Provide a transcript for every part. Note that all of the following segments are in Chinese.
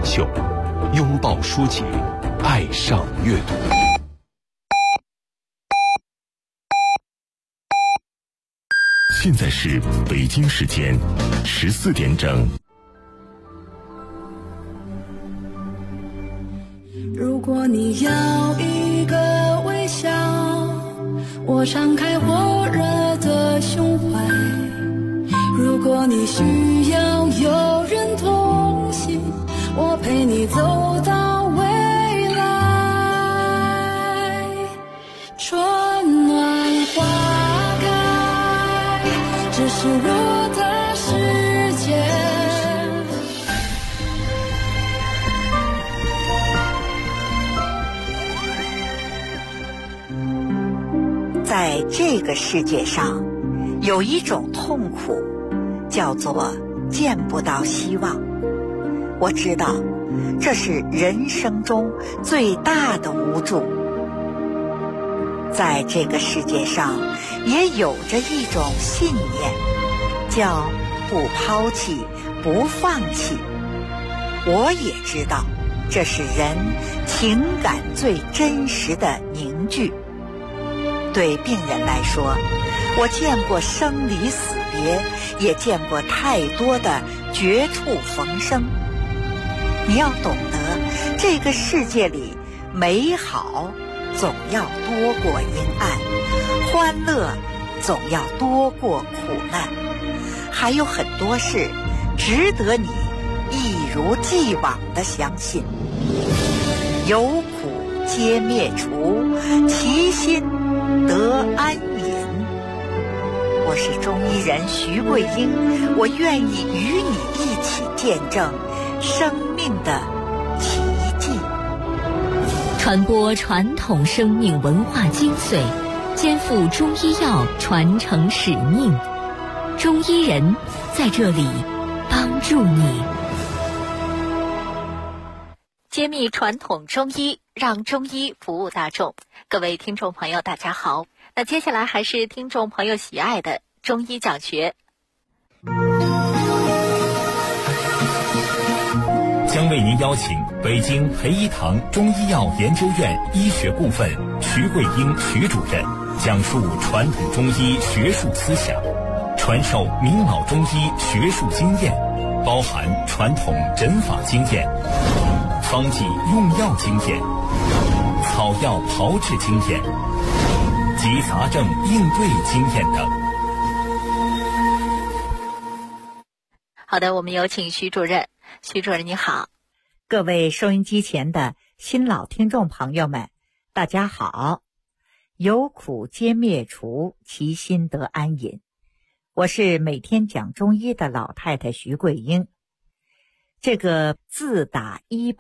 秀，拥抱书籍，爱上阅读。现在是北京时间14点整。 如果你要一个微笑，我敞开火热的胸怀。如果你需要有人同行，我陪你走到未来。春暖花开，这是我的世界。 在这个世界上，有一种痛苦，叫做见不到希望。我知道，这是人生中最大的无助。在这个世界上，也有着一种信念，叫不抛弃，不放弃。我也知道，这是人情感最真实的凝聚。对病人来说，我见过生离死别，也见过太多的绝处逢生。你要懂得，这个世界里美好总要多过阴暗，欢乐总要多过苦难，还有很多事值得你一如既往地相信。有苦皆灭除，其心得安隐。我是中医人徐桂英，我愿意与你一起见证生命的奇迹， 传播传统生命文化精髓，肩负中医药传承使命。中医人在这里帮助你，揭秘传统中医，让中医服务大众。各位听众朋友大家好，那接下来还是听众朋友喜爱的中医讲学。 将为您邀请北京培一堂中医药研究院医学部分徐桂英徐主任讲述传统中医学术思想，传授明老中医学术经验，包含传统诊法经验、方剂用药经验、草药炮制经验及杂症应对经验等。 好的，我们有请徐主任。徐主任你好。 各位收音机前的新老听众朋友们，大家好。有苦皆灭除，其心得安隐。我是每天讲中医的老太太徐桂英。这个自打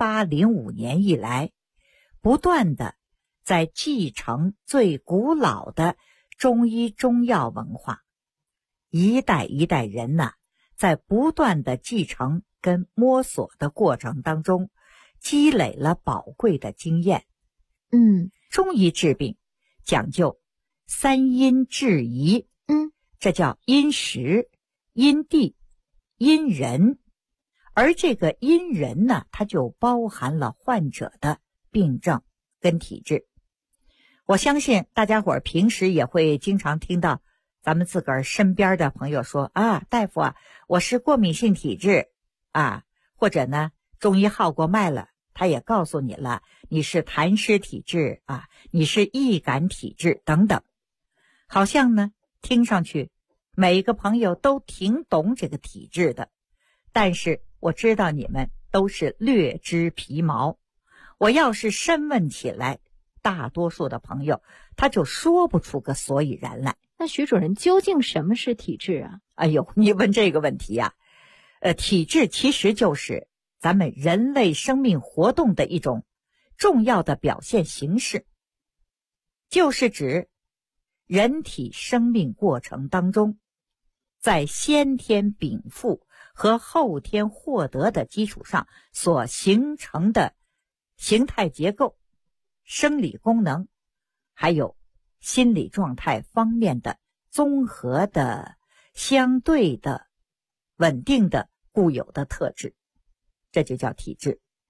1805年以来，不断的在继承最古老的中医中药文化，一代一代人呢，在不断的继承跟摸索的过程当中，积累了宝贵的经验。中医治病讲究三因治宜，这叫因时、因地、因人。而这个因人呢，它就包含了患者的病症跟体质。我相信大家伙儿平时也会经常听到咱们自个儿身边的朋友说啊，大夫啊，我是过敏性体质啊，或者呢，中医号过脉了，他也告诉你了，你是痰湿体质啊，你是易感体质等等。好像呢，听上去每一个朋友都挺懂这个体质的，但是我知道你们都是略知皮毛。我要是深问起来，大多数的朋友他就说不出个所以然来。 那徐主任，究竟什么是体质啊？ 哎呦，你问这个问题呀，体质其实就是咱们人类生命活动的一种重要的表现形式，就是指人体生命过程当中，在先天禀赋和后天获得的基础上所形成的形态结构、生理功能，还有心理状态方面的综合的、相对的、稳定的固有的特质，这就叫体质。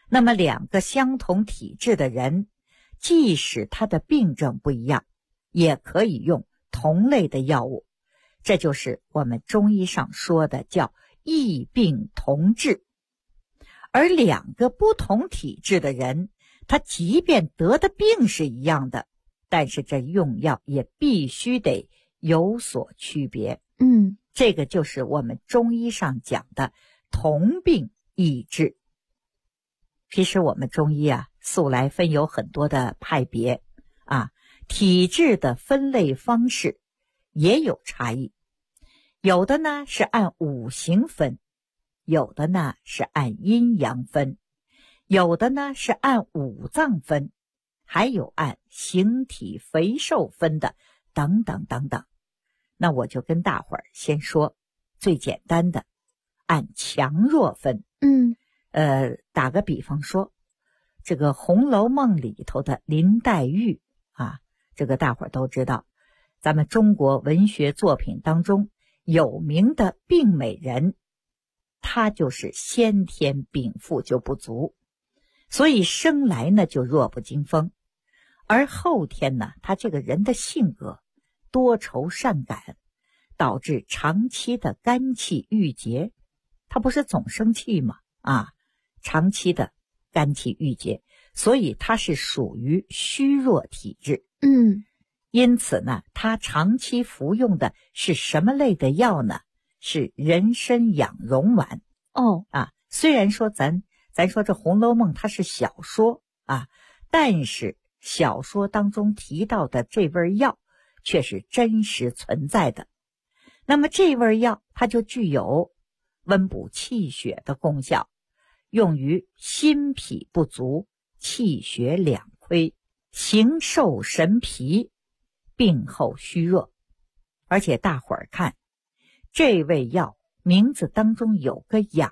那么两个相同体质的人，即使他的病症不一样，也可以用同类的药物。这就是我们中医上说的叫异病同治。而两个不同体质的人，他即便得的病是一样的，但是这用药也必须得有所区别。这个就是我们中医上讲的同病异治。其实我们中医素来分有很多的派别体质的分类方式也有差异。有的呢是按五行分，有的呢是按阴阳分，有的呢是按五脏分，还有按形体肥瘦分的，等等等等。那我就跟大伙儿先说最简单的，按强弱分。打个比方说，这个《红楼梦》里头的林黛玉这个大伙儿都知道，咱们中国文学作品当中有名的病美人，她就是先天禀赋就不足，所以生来呢就弱不禁风，而后天呢，她这个人的性格多愁善感，导致长期的肝气郁结。她不是总生气吗？长期的肝气郁结，所以她是属于虚弱体质。因此呢，他长期服用的是什么类的药呢？是人参养荣丸。虽然说咱说这《红楼梦》它是小说但是小说当中提到的这味药却是真实存在的。那么这味药它就具有温补气血的功效，用于心脾不足、气血两亏、形瘦神疲、病后虚弱。而且大伙儿看这味药名字当中有个养，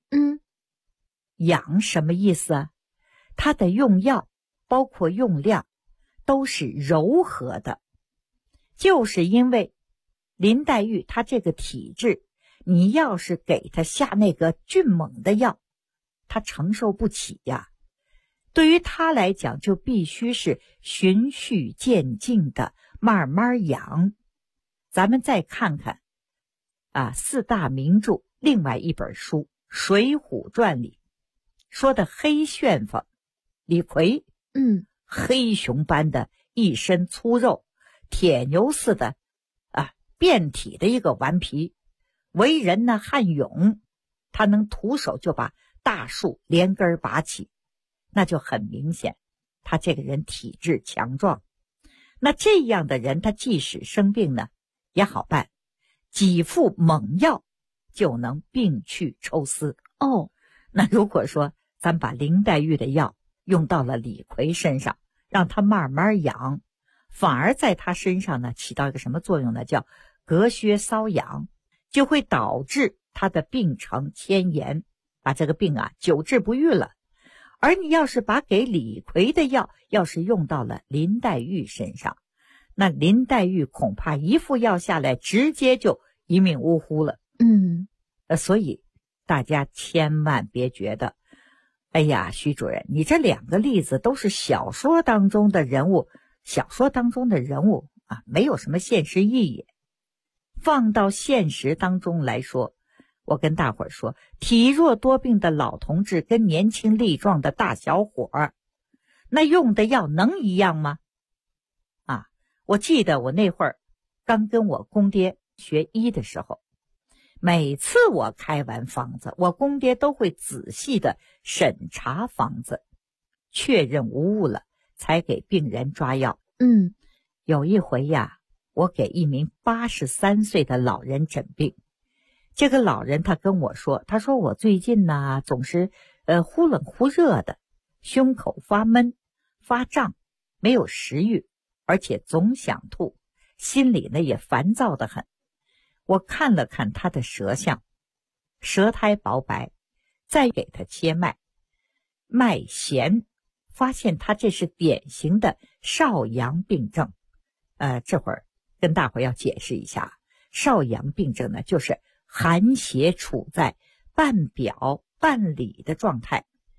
养什么意思啊？它的用药包括用量都是柔和的，就是因为林黛玉她这个体质，你要是给她下那个峻猛的药，她承受不起呀。对于她来讲，就必须是循序渐进的慢慢养。咱们再看看四大名著另外一本书《水浒传》里说的黑旋风李逵，黑熊般的一身粗肉，铁牛似的遍体的一个顽皮，为人呢悍勇，他能徒手就把大树连根拔起，那就很明显他这个人体质强壮。那这样的人，他即使生病呢也好办，几副猛药就能病去抽丝。那如果说咱把林黛玉的药用到了李逵身上，让他慢慢养，反而在他身上呢起到一个什么作用呢？叫隔靴搔痒，就会导致他的病程迁延，把这个病久治不愈了。而你要是把给李逵的药要是用到了林黛玉身上，那林黛玉恐怕一副药下来直接就一命呜呼了。所以大家千万别觉得，哎呀，徐主任，你这两个例子都是小说当中的人物，没有什么现实意义。放到现实当中来说，我跟大伙儿说，体弱多病的老同志跟年轻力壮的大小伙儿，那用的药能一样吗？我记得我那会儿刚跟我公爹学医的时候，每次我开完方子，我公爹都会仔细的审查方子，确认无误了才给病人抓药。有一回我给一名83岁的老人诊病，这个老人他跟我说，他说我最近总是忽冷忽热的，胸口发闷发胀，没有食欲，而且总想吐，心里呢也烦躁得很。我看了看他的舌象，舌苔薄白，再给他切脉，脉弦，发现他这是典型的少阳病症。这会儿跟大伙要解释一下，少阳病症呢，就是寒邪处在半表半里的状态。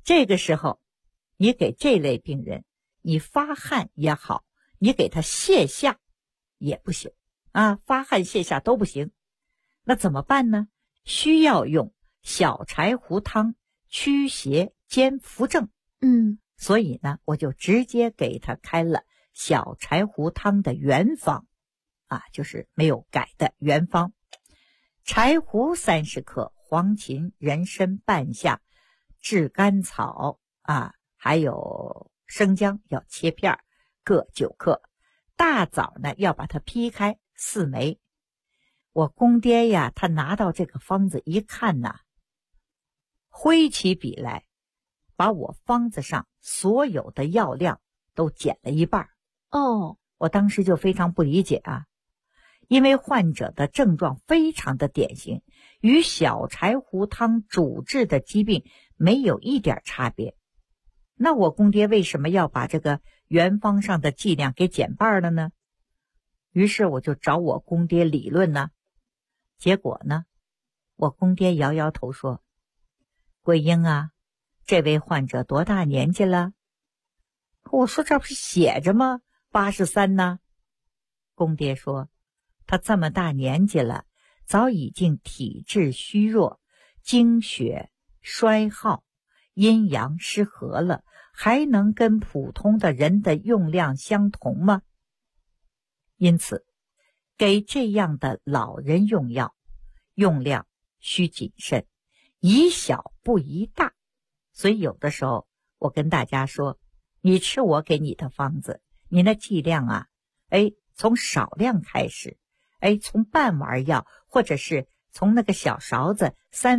这个时候，你给这类病人，你发汗也好，你给他泻下也不行啊，发汗泻下都不行。那怎么办呢？需要用小柴胡汤驱邪兼扶正。所以呢，我就直接给他开了小柴胡汤的原方啊，就是没有改的原方。柴胡30克，黄芩、人参、半夏、炙甘草啊，还有生姜要切片，各9克。大枣呢要把它劈开4枚。我公爹呀，他拿到这个方子一看呐，挥起笔来，把我方子上所有的药量都减了一半。我当时就非常不理解啊，因为患者的症状非常的典型，与小柴胡汤主治的疾病没有一点差别。那我公爹为什么要把这个原方上的剂量给减半了呢？于是我就找我公爹理论呢。结果呢，我公爹摇摇头说：“桂英啊，这位患者多大年纪了？”我说：“这不是写着吗？83呢。”公爹说：“他这么大年纪了，早已经体质虚弱，精血衰耗，阴阳失和了，还能跟普通的人的用量相同吗？因此，给这样的老人用药，用量需谨慎，宜小不宜大。所以有的时候我跟大家说，你吃我给你的方子，你那剂量啊，从少量开始，从半碗药或者是从那个小勺子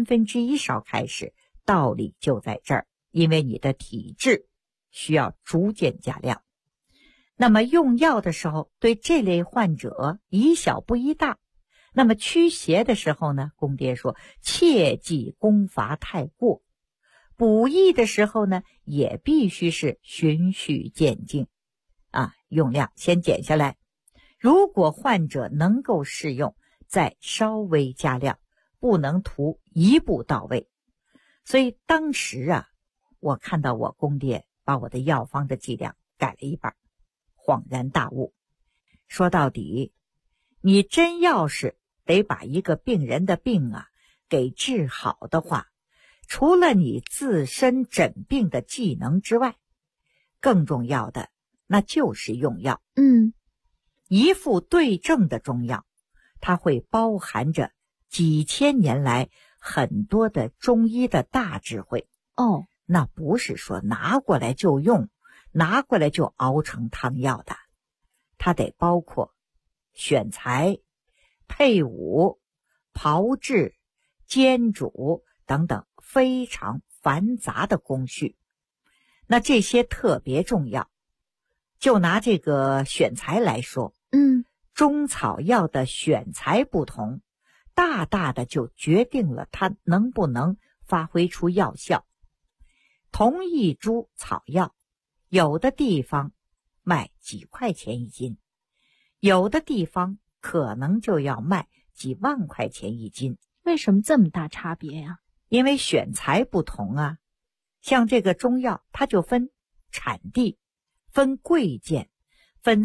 1/3勺开始，道理就在这儿，因为你的体质需要逐渐加量。那么用药的时候，对这类患者宜小不宜大。那么驱邪的时候呢，公爹说切忌攻伐太过。补益的时候呢，也必须是循序渐进啊，用量先减下来。如果患者能够适用，再稍微加量，不能图一步到位。所以当时啊，我看到我公爹把我的药方的剂量改了一半，恍然大悟。说到底，你真要是得把一个病人的病啊给治好的话，除了你自身诊病的技能之外，更重要的那就是用药。一副对症的中药，它会包含着几千年来很多的中医的大智慧。那不是说拿过来就用，拿过来就熬成汤药的，它得包括选材、配伍、炮制、煎煮等等非常繁杂的工序。那这些特别重要。就拿这个选材来说，中草药的选材不同，大大的就决定了它能不能发挥出药效。同一株草药，有的地方卖几块钱一斤，有的地方可能就要卖几万块钱一斤。 为什么这么大差别呀？ 因为选材不同啊。像这个中药，它就分产地，分贵贱，分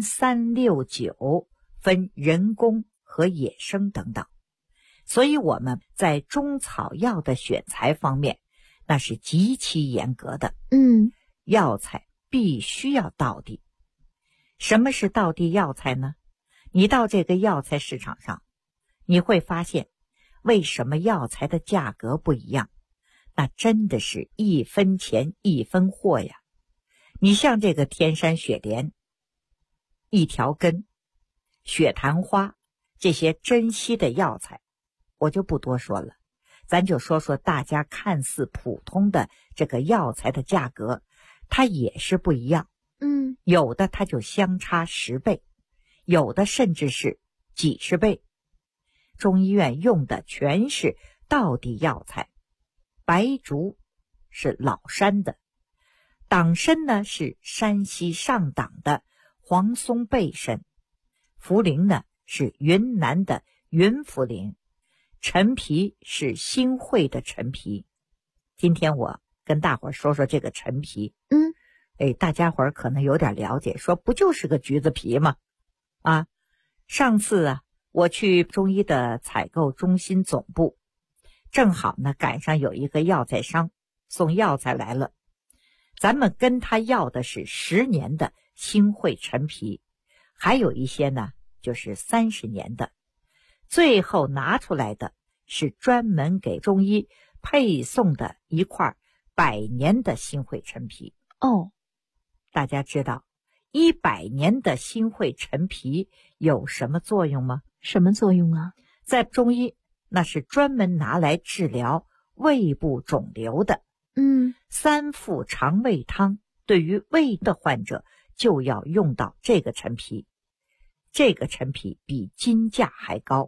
3、6、9，分人工和野生等等。所以我们在中草药的选材方面，那是极其严格的。药材必须要道地。什么是道地药材呢？你到这个药材市场上，你会发现为什么药材的价格不一样，那真的是1分钱1分货呀。你像这个天山雪莲、一条根、雪昙花，这些珍稀的药材我就不多说了，咱就说说大家看似普通的这个药材的价格，它也是不一样。有的它就相差10倍，有的甚至是几十倍。中医院用的全是道地药材，白术是老山的，党参呢是山西上党的黄松贝参，茯苓呢是云南的云茯苓，陈皮是新会的陈皮。今天我跟大伙儿说说这个陈皮。大家伙儿可能有点了解，说不就是个橘子皮吗？啊，上次啊，我去中医的采购中心总部，正好呢赶上有一个药材商送药材来了，咱们跟他要的是10年的新会陈皮，还有一些呢就是30年的，最后拿出来的是专门给中医配送的一块100年的新会陈皮。大家知道100年的新会陈皮有什么作用吗？ 什么作用啊？ 在中医那是专门拿来治疗胃部肿瘤的。3副肠胃汤对于胃的患者就要用到这个陈皮。这个陈皮比金价还高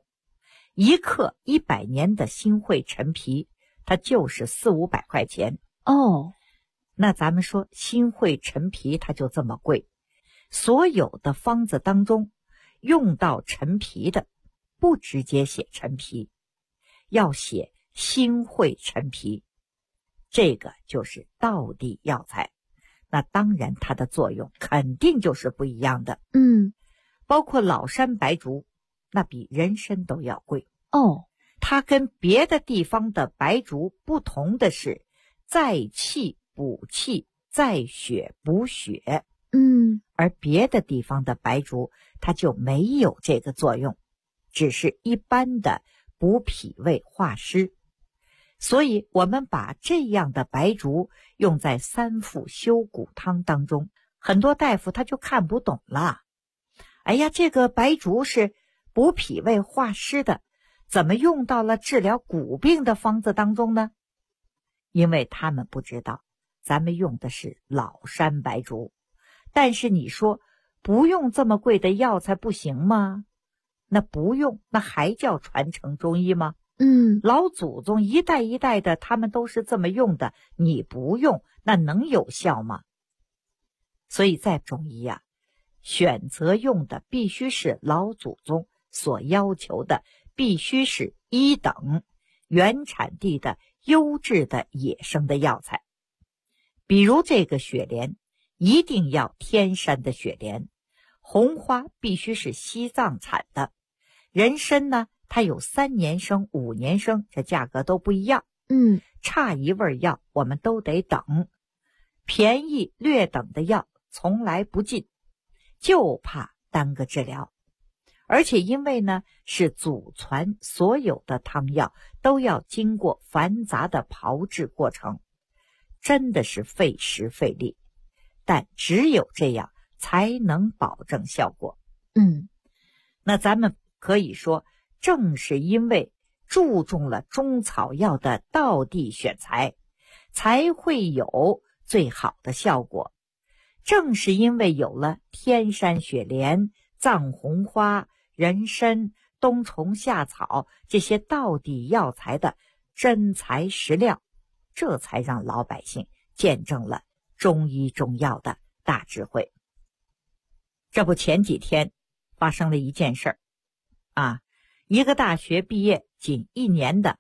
，1克100年的新会陈皮它就是400-500块钱。那咱们说新会陈皮它就这么贵，所有的方子当中用到陈皮的不直接写陈皮，要写新会陈皮，这个就是道地药材，那当然它的作用肯定就是不一样的。包括老山白术，那比人参都要贵。它跟别的地方的白术不同的是在气补气，在血补血。而别的地方的白术它就没有这个作用，只是一般的补脾胃化湿。所以我们把这样的白术用在3副修骨汤当中，很多大夫他就看不懂了。这个白术是补脾胃化湿的，怎么用到了治疗骨病的方子当中呢？因为他们不知道咱们用的是老山白术，但是你说不用这么贵的药材不行吗？那不用，那还叫传承中医吗？老祖宗一代一代的他们都是这么用的，你不用那能有效吗？所以在中医啊，选择用的必须是老祖宗所要求的，必须是1等原产地的优质的野生的药材。比如这个雪莲一定要天山的雪莲，红花必须是西藏产的，人参呢它有3年生5年生，这价格都不一样。差一味药我们都得等，便宜略等的药从来不进，就怕耽搁治疗。而且因为呢是祖传，所有的汤药都要经过繁杂的炮制过程，真的是费时费力，但只有这样才能保证效果。那咱们可以说，正是因为注重了中草药的道地选材，才会有最好的效果。正是因为有了天山雪莲、藏红花、人参、冬虫夏草这些道地药材的真材实料，这才让老百姓见证了中医中药的大智慧。这不前几天发生了一件事儿一个大学毕业仅1年的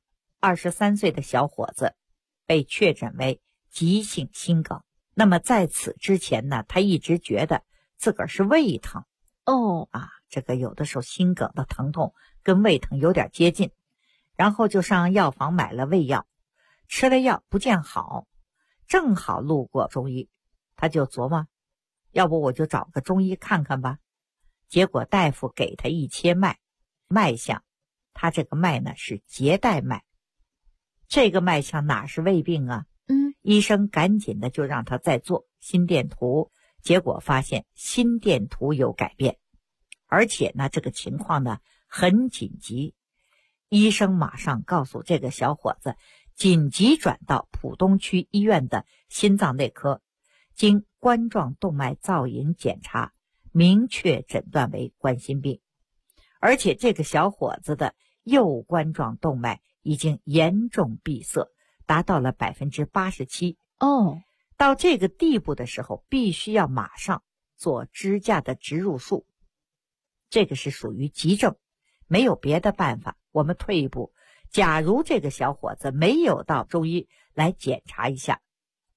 23岁的小伙子被确诊为急性心梗。那么在此之前呢，他一直觉得自个儿是胃疼。这个有的时候心梗的疼痛跟胃疼有点接近，然后就上药房买了胃药，吃了药不见好，正好路过中医，他就琢磨，要不我就找个中医看看吧。结果大夫给他一切脉，脉象他这个脉呢是结带脉，这个脉象哪是胃病啊？医生赶紧的就让他再做心电图，结果发现心电图有改变，而且呢这个情况呢很紧急。医生马上告诉这个小伙子紧急转到浦东区医院的心脏内科，经冠状动脉造影检查，明确诊断为冠心病。而且这个小伙子的右冠状动脉已经严重闭塞，达到了 87%。到这个地步的时候，必须要马上做支架的植入术，这个是属于急症，没有别的办法。我们退一步，假如这个小伙子没有到中医来检查一下，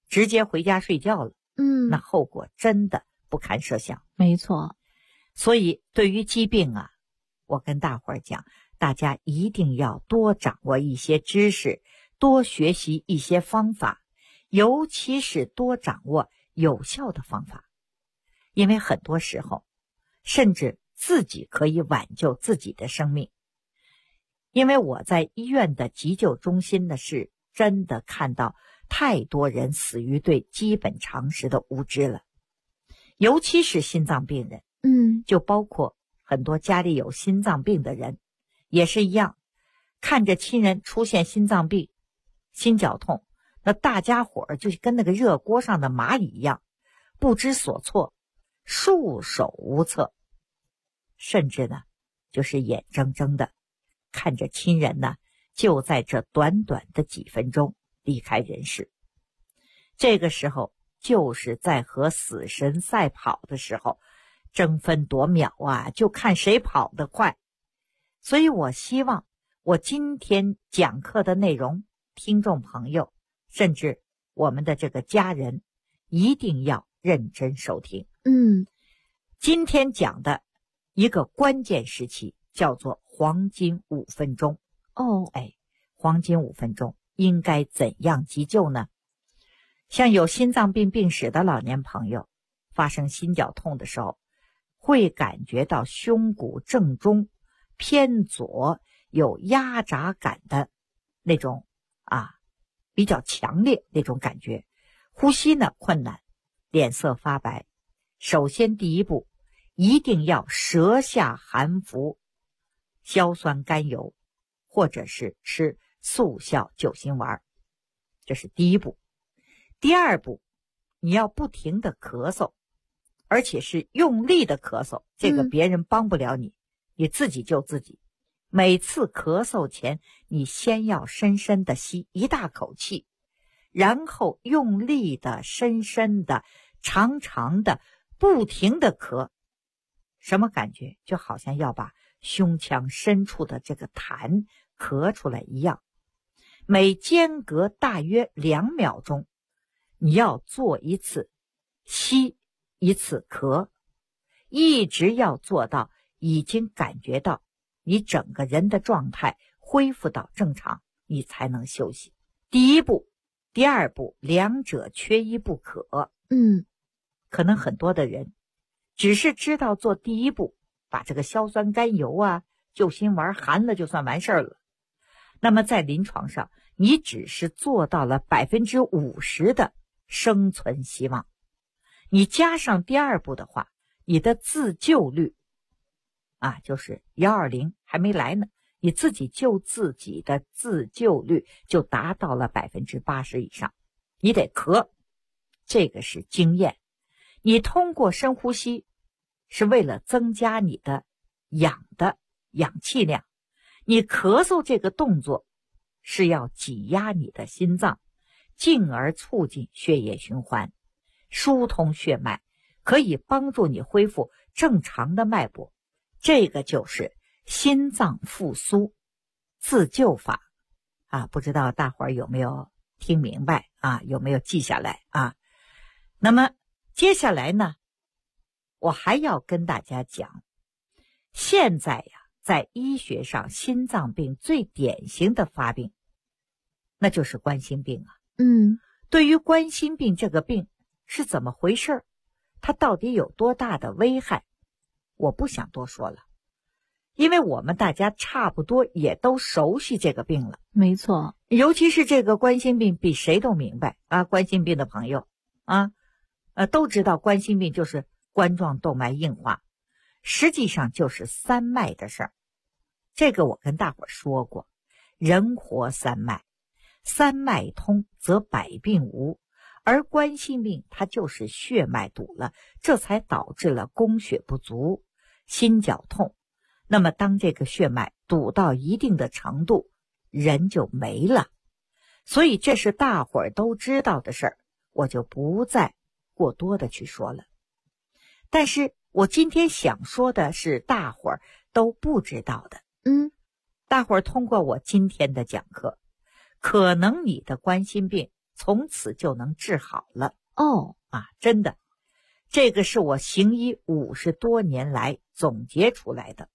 直接回家睡觉了，那后果真的不堪设想。 没错。 所以对于疾病啊，我跟大伙儿讲，大家一定要多掌握一些知识，多学习一些方法，尤其是多掌握有效的方法。因为很多时候，甚至自己可以挽救自己的生命。因为我在医院的急救中心呢，是真的看到太多人死于对基本常识的无知了，尤其是心脏病人，就包括很多家里有心脏病的人，也是一样，看着亲人出现心脏病、心绞痛，那大家伙儿就跟那个热锅上的蚂蚁一样，不知所措，束手无策，甚至呢，就是眼睁睁的看着亲人呢，就在这短短的几分钟离开人世。这个时候就是在和死神赛跑的时候，争分夺秒啊，就看谁跑得快。所以我希望我今天讲课的内容，听众朋友甚至我们的这个家人一定要认真收听。今天讲的一个关键时期叫做黄金5分钟。黄金5分钟应该怎样急救呢？像有心脏病病史的老年朋友，发生心绞痛的时候，会感觉到胸骨正中偏左有压榨感的那种比较强烈那种感觉，呼吸呢困难，脸色发白。首先第一步，一定要舌下含服硝酸甘油，或者是吃速效救心丸，这是第一步。第二步，你要不停的咳嗽，而且是用力的咳嗽，这个别人帮不了你，你自己救自己。每次咳嗽前，你先要深深的吸一大口气，然后用力的、深深的、长长的、不停的咳。什么感觉？就好像要把胸腔深处的这个痰咳出来一样。每间隔大约2秒钟，你要做一次吸，一次咳，一直要做到已经感觉到你整个人的状态恢复到正常，你才能休息。第一步、第二步两者缺一不可。可能很多的人只是知道做第一步，把这个硝酸甘油救心丸含了就算完事儿了。那么在临床上，你只是做到了50%的生存希望。你加上第二步的话，你的自救率就是120还没来呢，你自己救自己的自救率就达到了80%以上。你得咳，这个是经验。你通过深呼吸是为了增加你的氧气量，你咳嗽这个动作是要挤压你的心脏，进而促进血液循环，疏通血脉，可以帮助你恢复正常的脉搏。这个就是心脏复苏自救法不知道大伙儿有没有听明白有没有记下来那么接下来呢，我还要跟大家讲，现在在医学上心脏病最典型的发病，那就是冠心病对于冠心病这个病是怎么回事，它到底有多大的危害，我不想多说了，因为我们大家差不多也都熟悉这个病了。 没错， 尤其是这个冠心病比谁都明白冠心病的朋友都知道冠心病就是冠状动脉硬化，实际上就是三脉的事儿。这个我跟大伙儿说过，人活三脉，三脉通则百病无，而冠心病它就是血脉堵了，这才导致了供血不足、心绞痛。那么当这个血脉堵到一定的程度，人就没了。所以这是大伙儿都知道的事儿，我就不再过多的去说了。但是我今天想说的是大伙儿都不知道的。大伙儿通过我今天的讲课，可能你的冠心病从此就能治好了。 哦， 真的，这个是我行医50多年来总结出来的。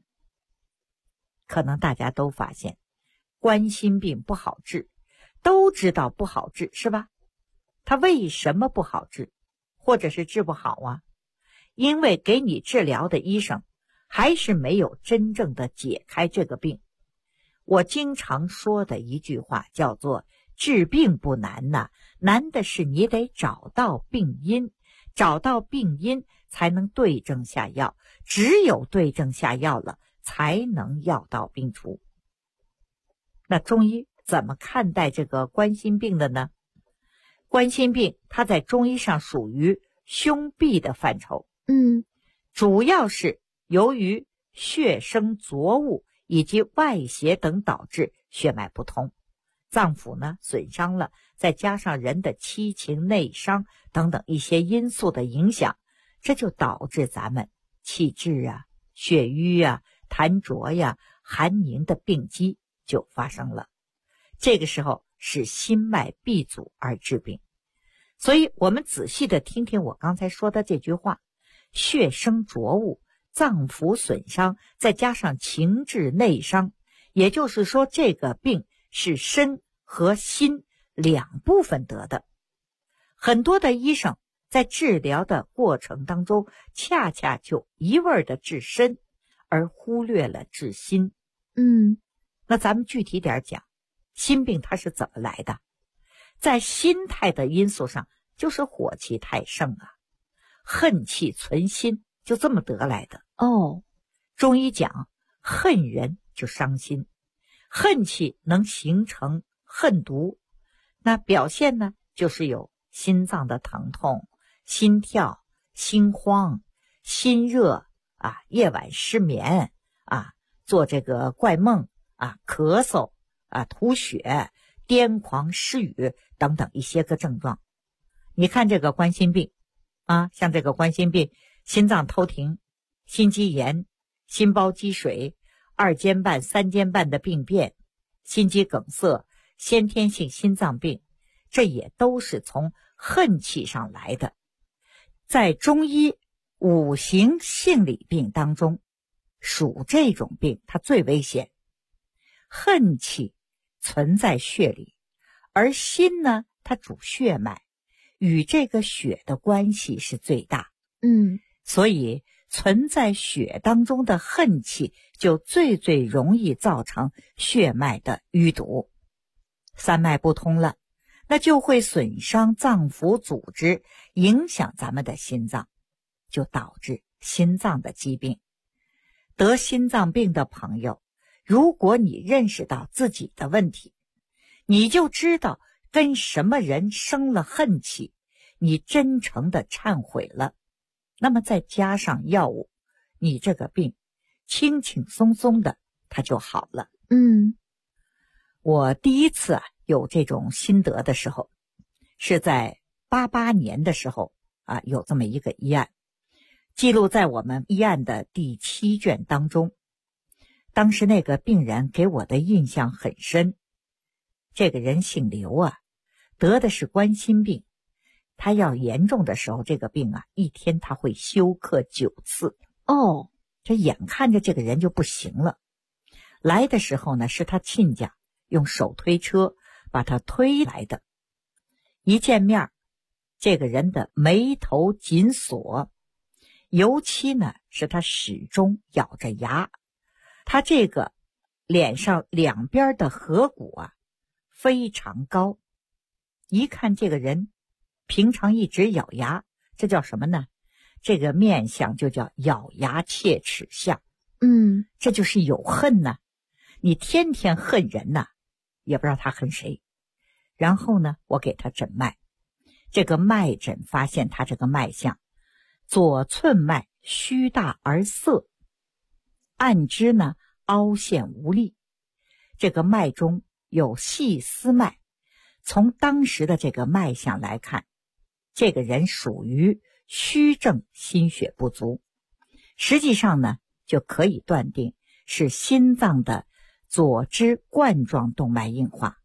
可能大家都发现，冠心病不好治，都知道不好治，是吧？它为什么不好治，或者是治不好啊？因为给你治疗的医生还是没有真正的解开这个病。我经常说的一句话叫做治病不难呐，难的是你得找到病因，找到病因才能对症下药，只有对症下药了，才能药到病除。那中医怎么看待这个冠心病的呢？冠心病它在中医上属于胸痹的范畴，主要是由于血生浊物以及外邪等导致血脉不通，脏腑呢损伤了，再加上人的七情内伤等等一些因素的影响，这就导致咱们气滞啊、血瘀啊、痰浊呀、寒凝的病机就发生了。这个时候是心脉闭阻而致病。所以我们仔细的听听我刚才说的这句话，血生浊物，脏腑损伤，再加上情志内伤，也就是说这个病是身和心两部分得的。很多的医生在治疗的过程当中，恰恰就一味的治身，而忽略了治心。那咱们具体点讲，心病它是怎么来的？在心态的因素上，就是火气太盛啊，恨气存心，就这么得来的。中医讲恨人就伤心，恨气能形成恨毒，那表现呢就是有心脏的疼痛、心跳、心慌、心热夜晚失眠做这个怪梦咳嗽吐血、癫狂失语等等一些个症状。你看这个冠心病像这个冠心病，心脏偷停、心肌炎、心包积水、2间半、3间半的病变、心肌梗塞、先天性心脏病，这也都是从恨气上来的。在中医五行性理病当中，属这种病它最危险。恨气存在血里，而心呢，它主血脉，与这个血的关系是最大。所以存在血当中的恨气就最容易造成血脉的淤堵，三脉不通了，那就会损伤脏腑组织，影响咱们的心脏，就导致心脏的疾病。得心脏病的朋友，如果你认识到自己的问题，你就知道跟什么人生了恨气，你真诚的忏悔了，那么再加上药物，你这个病轻轻松松的它就好了。我第一次有这种心得的时候，是在88年的时候有这么一个医案，记录在我们医案的第7卷当中。当时那个病人给我的印象很深，这个人姓刘得的是冠心病。他要严重的时候，这个病一天他会休克9次。这眼看着这个人就不行了。来的时候呢，是他亲家用手推车把他推来的。一见面，这个人的眉头紧锁，尤其呢是他始终咬着牙，他这个脸上两边的颌骨非常高，一看这个人平常一直咬牙，这叫什么呢？这个面相就叫咬牙切齿相。这就是有恨呐。你天天恨人呐，也不知道他恨谁。然后呢，我给他诊脉，这个脉诊发现他这个脉象，左寸脉虚大而涩，按之呢凹陷无力，这个脉中有细丝脉。从当时的这个脉象来看，这个人属于虚症心血不足，实际上呢就可以断定是心脏的左支冠状动脉硬化，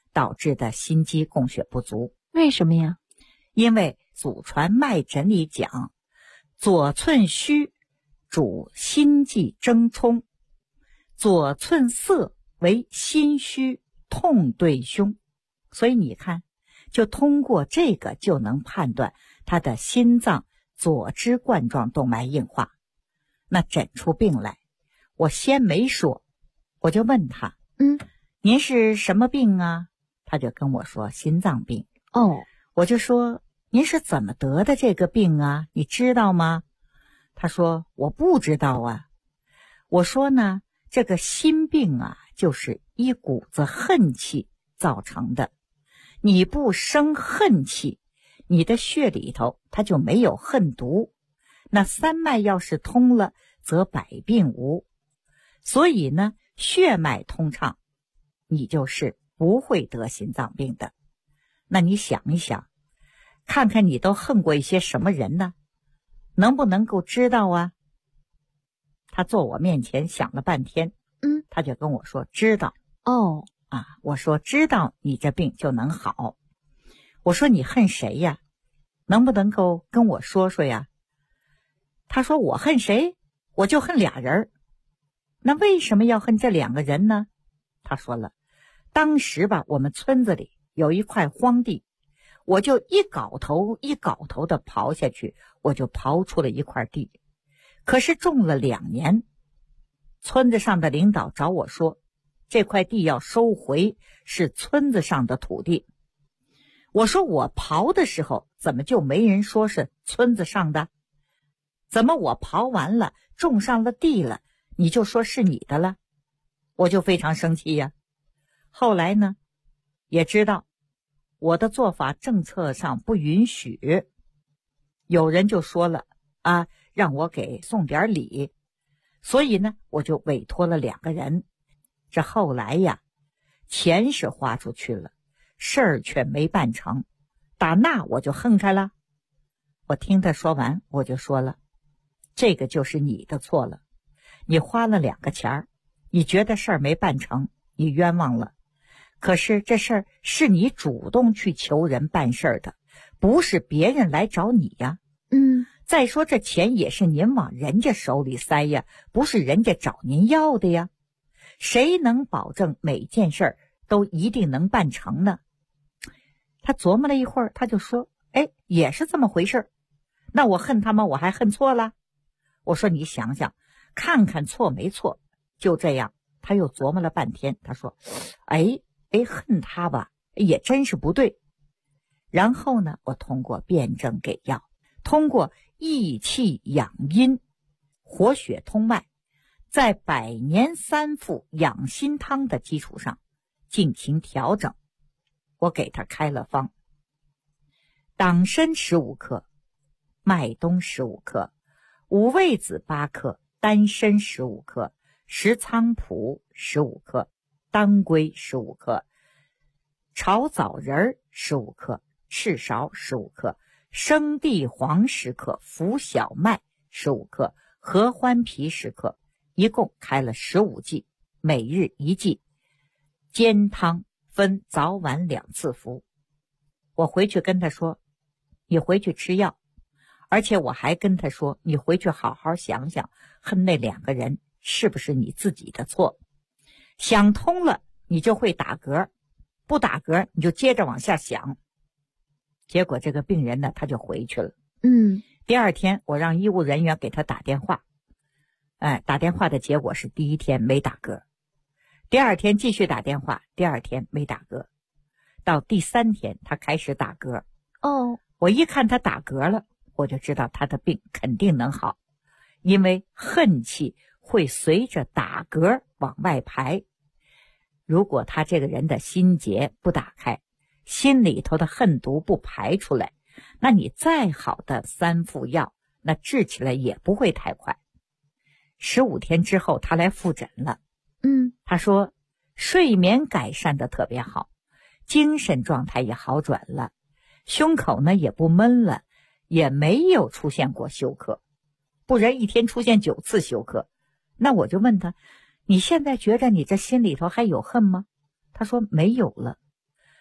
导致的心肌供血不足。 为什么呀？ 因为祖传脉诊里讲，左寸虚主心悸争冲，左寸涩为心虚痛对胸。所以你看，就通过这个就能判断他的心脏左支冠状动脉硬化。那诊出病来，我先没说，我就问他，您是什么病啊？他就跟我说心脏病。我就说，您是怎么得的这个病啊？你知道吗？他说我不知道啊。我说呢，这个心病啊，就是一股子恨气造成的。你不生恨气，你的血里头它就没有恨毒，那三脉要是通了，则百病无。所以呢，血脉通畅，你就是不会得心脏病的。那你想一想，看看你都恨过一些什么人呢？能不能够知道啊？他坐我面前想了半天，他就跟我说知道。我说知道你这病就能好。我说你恨谁呀？能不能够跟我说说呀？他说我恨谁？我就恨俩人。那为什么要恨这两个人呢？他说了，当时吧，我们村子里有一块荒地，我就一镐头一镐头的刨下去，我就刨出了一块地。可是种了2年，村子上的领导找我说，这块地要收回，是村子上的土地。我说我刨的时候怎么就没人说是村子上的？怎么我刨完了种上了地了，你就说是你的了？我就非常生气呀。后来呢，也知道我的做法政策上不允许，有人就说了啊，让我给送点礼，所以呢，我就委托了2个人。这后来呀，钱是花出去了，事儿却没办成，打那我就恨开了。我听他说完，我就说了，这个就是你的错了，你花了2个钱儿，你觉得事儿没办成，你冤枉了。可是这事儿是你主动去求人办事儿的，不是别人来找你呀。再说这钱也是您往人家手里塞呀，不是人家找您要的呀。谁能保证每件事儿都一定能办成呢？他琢磨了一会儿，他就说，也是这么回事儿。那我恨他吗？我还恨错了？我说你想想，看看错没错。就这样，他又琢磨了半天，他说，恨他吧，也真是不对。然后呢，我通过辩证给药，通过益气养阴、活血通脉，在百年3副养心汤的基础上进行调整。我给他开了方：党参15克，麦冬15克，五味子8克，丹参15克，石菖蒲15克，当归15克，炒枣仁15克，赤芍15克，生地黄10克，浮小麦15克，合欢皮10克，一共开了15剂，每日1剂，煎汤，分早晚2次服。我回去跟他说，你回去吃药，而且我还跟他说，你回去好好想想，恨那2个人是不是你自己的错？想通了，你就会打嗝，不打嗝你就接着往下想。结果这个病人呢，他就回去了。第2天我让医务人员给他打电话，打电话的结果是第1天没打嗝，第2天继续打电话，第2天没打嗝，到第3天他开始打嗝。我一看他打嗝了，我就知道他的病肯定能好，因为恨气会随着打嗝往外排。如果他这个人的心结不打开，心里头的恨毒不排出来，那你再好的3副药，那治起来也不会太快。15天之后他来复诊了。他说睡眠改善的特别好，精神状态也好转了，胸口呢也不闷了，也没有出现过休克，不然1天出现9次休克。那我就问他，你现在觉得你这心里头还有恨吗？他说没有了。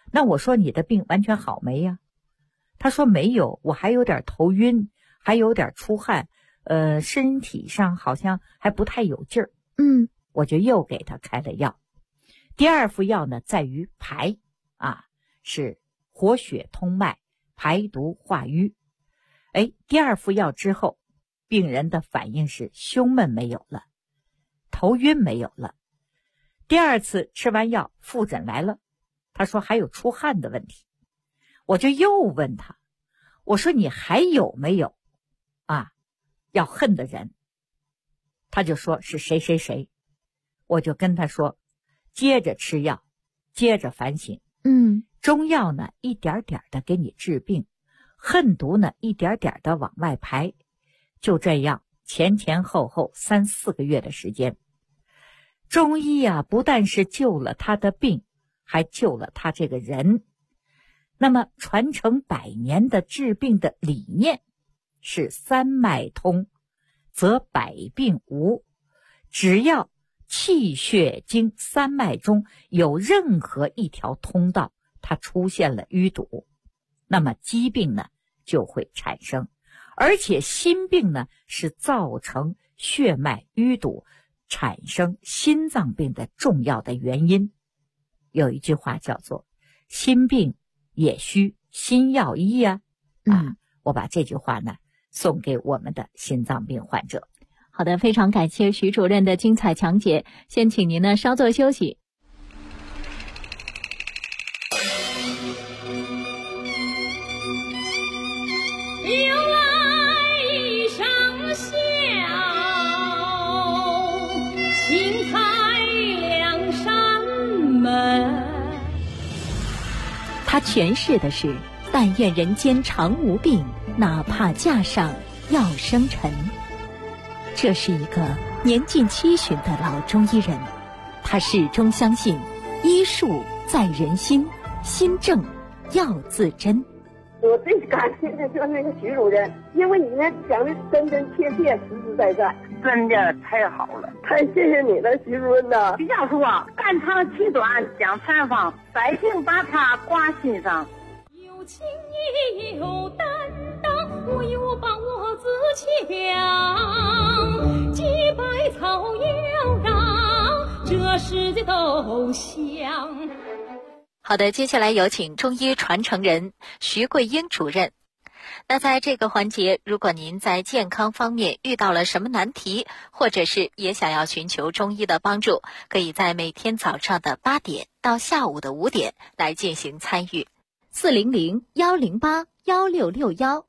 那我说你的病完全好没呀？他说没有，我还有点头晕，还有点出汗，身体上好像还不太有劲儿。我就又给他开了药。第二副药呢，在于排是活血通脉，排毒化瘀。第二副药之后，病人的反应是胸闷没有了，头晕没有了。第二次吃完药复诊来了，他说还有出汗的问题。我就又问他，我说你还有没有要恨的人？他就说是谁谁谁。我就跟他说，接着吃药，接着反省。中药呢一点点的给你治病，恨毒呢一点点的往外排。就这样前前后后3、4个月的时间，中医不但是救了他的病，还救了他这个人。那么传承100年的治病的理念是三脉通则百病无，只要气血经三脉中有任何一条通道它出现了淤堵，那么疾病呢就会产生。而且心病呢是造成血脉淤堵产生心脏病的重要的原因。有一句话叫做心病也需心药医我把这句话呢送给我们的心脏病患者。 好的，非常感谢徐主任的精彩讲解，先请您呢稍作休息。他诠释的是但愿人间常无病，哪怕架上要生尘。这是一个年近70的老中医人，他始终相信医术在人心，心正要自珍。 我最感谢的就是那个徐主任，因为你呢讲的真真切切，实实在在， 真的太好了， 太谢谢你了，徐主任呐！ 徐教授肝肠气短讲禅方，百姓把它挂心上。 有情也有担当，我有把握自强，几百草要让这世界都香。 好的，接下来有请中医传承人徐桂英主任。那在这个环节，如果您在健康方面遇到了什么难题，或者是也想要寻求中医的帮助，可以在每天早上的8点到下午的5点来进行参与。 400-108-1661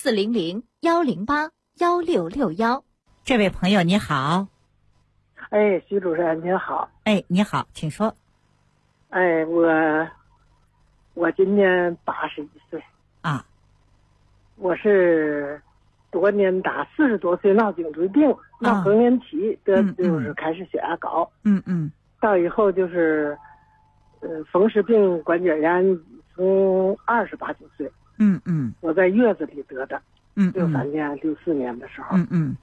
400-108-1661。 这位朋友你好。 徐主任您好。 你好，请说。 我今年81岁我是多年打40多岁闹颈椎病，闹更年期的，就是开始血压高，到以后就是风湿病关节炎，从28、9岁，我在月子里得的，63年、64年的时候，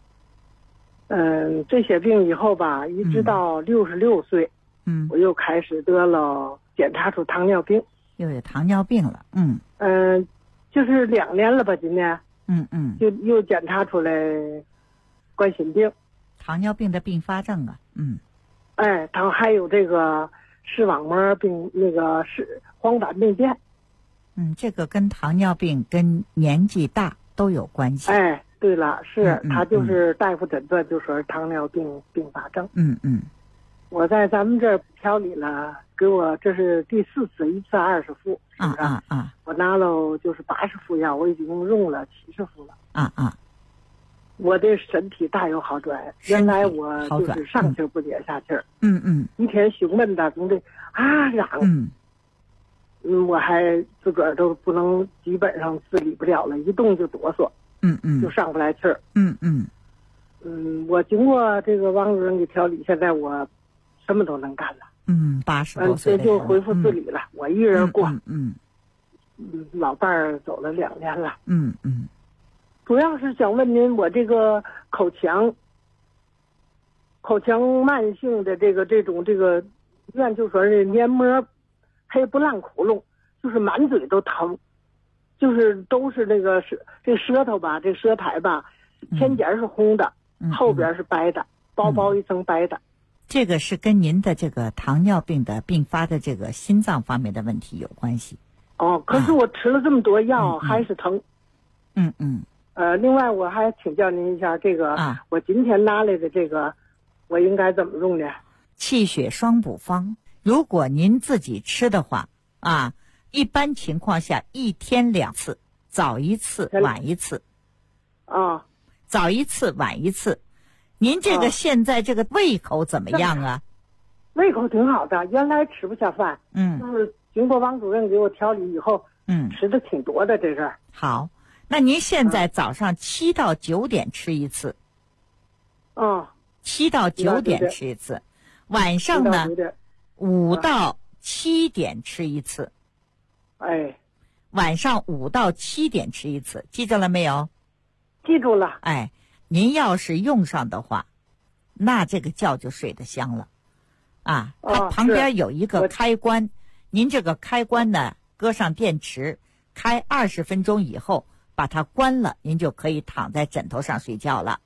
这些病以后吧，一直到66岁，我又开始得了，检查出糖尿病， 又有糖尿病了， 就是2年了吧，今年，就又检查出来冠心病， 糖尿病的并发症还有这个视网膜病，那个是黄斑病变， 这个跟糖尿病跟年纪大都有关系。 对了，是他就是大夫诊断就说是糖尿病并发症。我在咱们这儿调理了，给我这是第4次，一次20副，是不是？我拿了就是80副药，我已经用了70副了。我的身体大有好转，原来我就是上气不接下气儿，一天胸闷的总得嚷，我还自个儿都不能，基本上自理不了了，一动就哆嗦，就上不来气儿，我经过这个王主任给调理，现在我什么都能干了 ，80多岁这就恢复自理了，我一人过，老伴儿走了2年了，主要是想问您，我这个口腔慢性的这种医院就说是黏膜黑不烂窟窿， 就是满嘴都疼，就是都是那个这舌头吧，这舌苔吧，前尖是红的，后边是白的，薄薄一层白的。 这个是跟您的这个糖尿病的并发的这个心脏方面的问题有关系。 哦，可是我吃了这么多药，还是疼。另外我还请教您一下，这个我今天拿来的这个，我应该怎么用呢？ 气血双补方，如果您自己吃的话一般情况下1天2次，早一次晚一次。早一次晚一次。您这个现在这个胃口怎么样啊？ 胃口挺好的，原来吃不下饭，就是经过王主任给我调理以后，吃的挺多的这是。 好，那您现在早上7到9点吃一次，7到9点吃一次，晚上呢5到7点吃一次，晚上5到7点吃一次，记住了没有？ 记住了。 您要是用上的话，那这个觉就睡得香了它旁边有一个开关，您这个开关呢搁上电池，开20分钟以后把它关了，您就可以躺在枕头上睡觉了。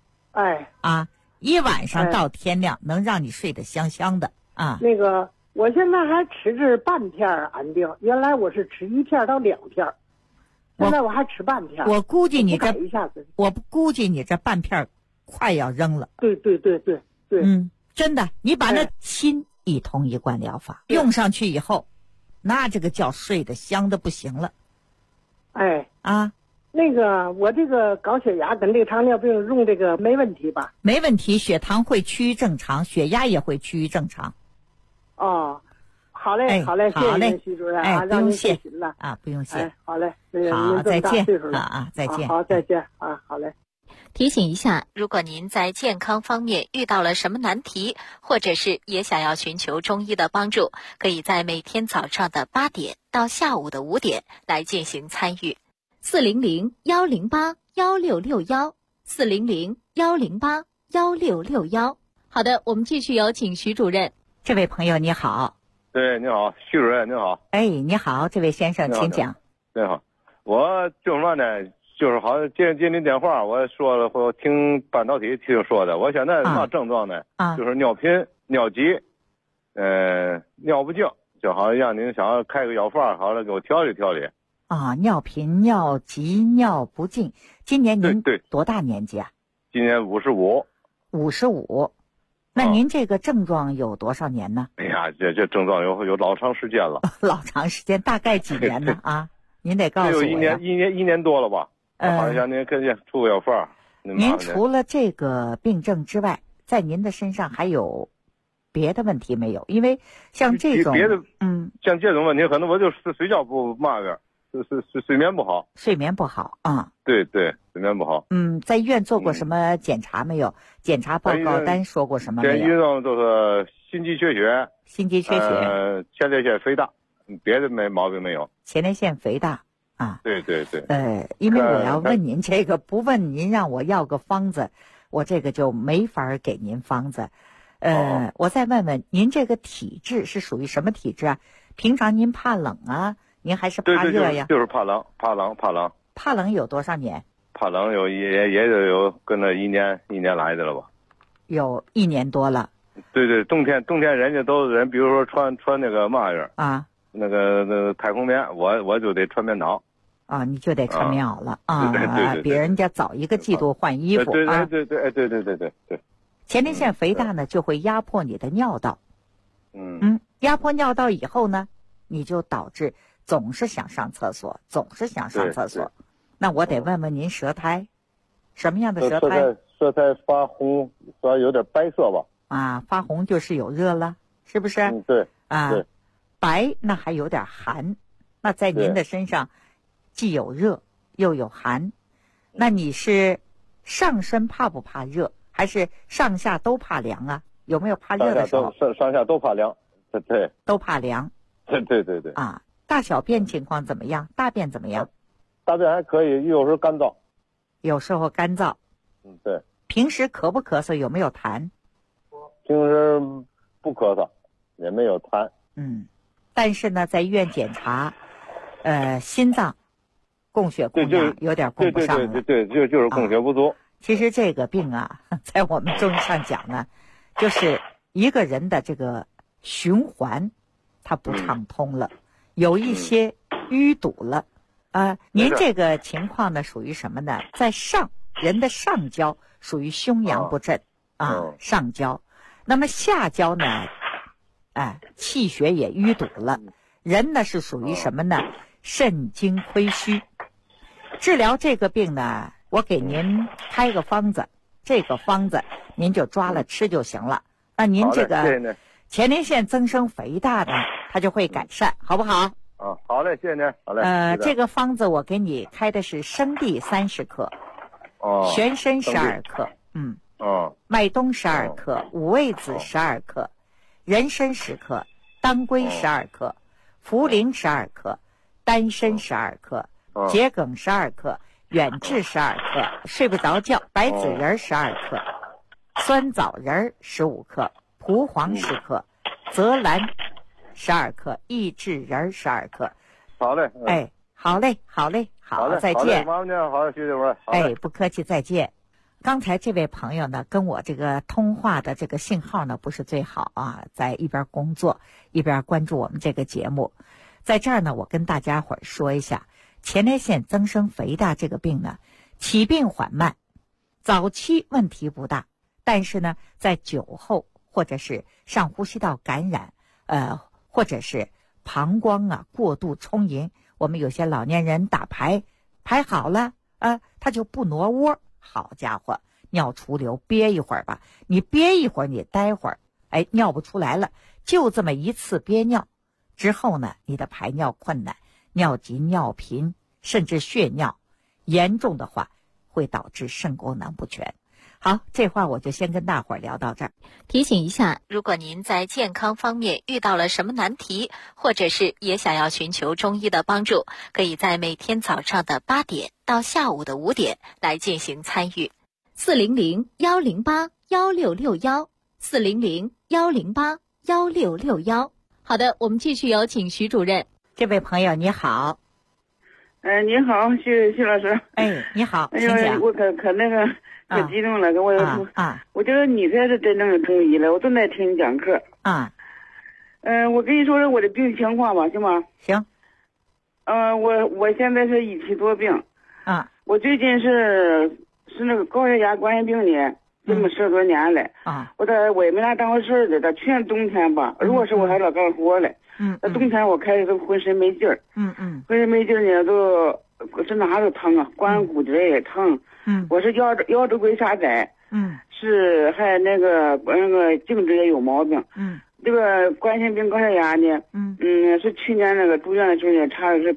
一晚上到天亮能让你睡得香香的那个我现在还吃着半片安定，原来我是吃1片到2片，现在我还吃半片。 我估计你这半片快要扔了。 对。 真的，你把那锌一通一贯疗法用上去以后，那这个觉睡得香的不行了。 那个我这个高血压跟这个糖尿病用这个没问题吧？ 没问题，血糖会趋于正常，血压也会趋于正常。 好嘞，谢谢您徐主任不用谢了不用谢。 好嘞， 好，再见再见。 好，再见好嘞。 提醒一下，如果您在健康方面遇到了什么难题，或者是也想要寻求中医的帮助，可以在每天早上的8点到下午的5点来进行参与。400-108-1661，400-108-1661。好的，我们继续有请徐主任。 这位朋友你好。 对，你好，徐主任你好。 你好，这位先生请讲。 你好，我就是嘛呢，就是好像接您电话，我说了，我听半导体听说的，我现在什么症状呢？就是尿频、尿急，尿不尽，就好像让您想要开个药方，好了给我调理调理。 尿频、尿急、尿不尽。今年您多大年纪啊？ 今年55。 55。那您这个症状有多少年呢？ 哎呀，这症状有老长时间了。 老长时间，大概几年呢？您得告诉我呀。 有一年多了吧？好像您跟您出个药方。 您除了这个病症之外，在您的身上还有别的问题没有？因为像这种别的，像这种问题，可能我就睡觉不嘛个，睡眠不好。 睡眠不好对，睡眠不好。 在医院做过什么检查没有？检查报告单说过什么没有？ 医生就是心肌缺血。前列腺肥大，别的毛病没有。 前列腺肥大对。 因为我要问您这个，不问您让我要个方子，我这个就没法给您方子。我再问问您，这个体质是属于什么体质啊？平常您怕冷您还是怕热呀？ 就是怕冷。 怕冷有多少年？ 怕冷也有跟着一年来的了吧？ 有1年多了。 对，冬天人家都人，比如说穿那个嘛样那个太空棉，我就得穿棉袄。 你就得穿棉袄了对， 比人家早1个季度换衣服。 对。 前列腺肥大呢，就会压迫你的尿道。压迫尿道以后呢，你就导致总是想上厕所。那我得问问您舌苔，什么样的舌苔？ 舌苔发红，有点白色吧。 发红就是有热了，是不是？ 对。 白那还有点寒，那在您的身上既有热又有寒，那你是上身怕不怕热，还是上下都怕凉有没有怕热的时候？ 上下都怕凉。对。 都怕凉。 对。 大小便情况怎么样？大便怎么样？ 大便还可以，有时候干燥。 有时候干燥。 对。 平时咳不咳嗽？有没有痰？ 平时不咳嗽，也没有痰。 但是呢，在医院检查，心脏供血供氧有点供不上了。 对，就是供血不足。 其实这个病啊，在我们中医上讲呢，就是一个人的这个循环它不畅通了，有一些淤堵了。您这个情况呢属于什么呢？在人的上焦属于胸阳不振上焦。那么下焦呢，气血也淤堵了，人呢是属于什么呢？肾精亏虚。治疗这个病呢，我给您开个方子，这个方子您就抓了吃就行了。那您这个前列腺增生肥大呢，它就会改善，好不好？ 好嘞，谢谢您。好嘞。 这个方子我给你开的是生地30克，玄参12克，麦冬12克，五味子12克，人参10克，当归12克，茯苓12克，丹参12克，桔梗12克，远志12克，睡不着觉白子仁12克，酸枣仁15克，蒲黄10克，泽兰12克，益智仁12克。 好嘞。 好嘞，好，再见。 麻烦您，好，谢谢我。 不客气，再见。刚才这位朋友呢，跟我这个通话的这个信号呢不是最好啊，在一边工作一边关注我们这个节目。在这儿呢，我跟大家伙儿说一下，前列腺增生肥大这个病呢，起病缓慢，早期问题不大，但是呢，在酒后或者是上呼吸道感染，或者是膀胱过度充盈，我们有些老年人打排好了他就不挪窝，好家伙，尿出流憋一会儿吧，你憋一会儿，你待会儿尿不出来了，就这么一次憋尿之后呢，你的排尿困难，尿急尿频，甚至血尿，严重的话会导致肾功能不全。好，这话我就先跟大伙儿聊到这儿。 提醒一下，如果您在健康方面遇到了什么难题，或者是也想要寻求中医的帮助，可以在每天早上的8点到下午的5点来进行参与。400-108-1661，400-108-1661。好的，我们继续有请徐主任。 这位朋友你好。 你好，徐老师。 你好， 请讲。我可那个可激动了，跟我我觉得你才是真正的中医了，我正在听你讲课。我跟你说说我的病情况吧，行吗？ 行。 我现在是乙酰多病。我最近是那个高血压冠心病呢，这么10多年了。我也没啥当回事儿的，到去年冬天吧，如果是我还老干活了。那冬天我开始都浑身没劲儿。浑身没劲儿呢，都是哪都疼啊，关节骨节也疼。我是腰椎骨下窄。是还那个颈椎也有毛病。这个冠心病高血压呢，是去年那个住院的时候呢，差的是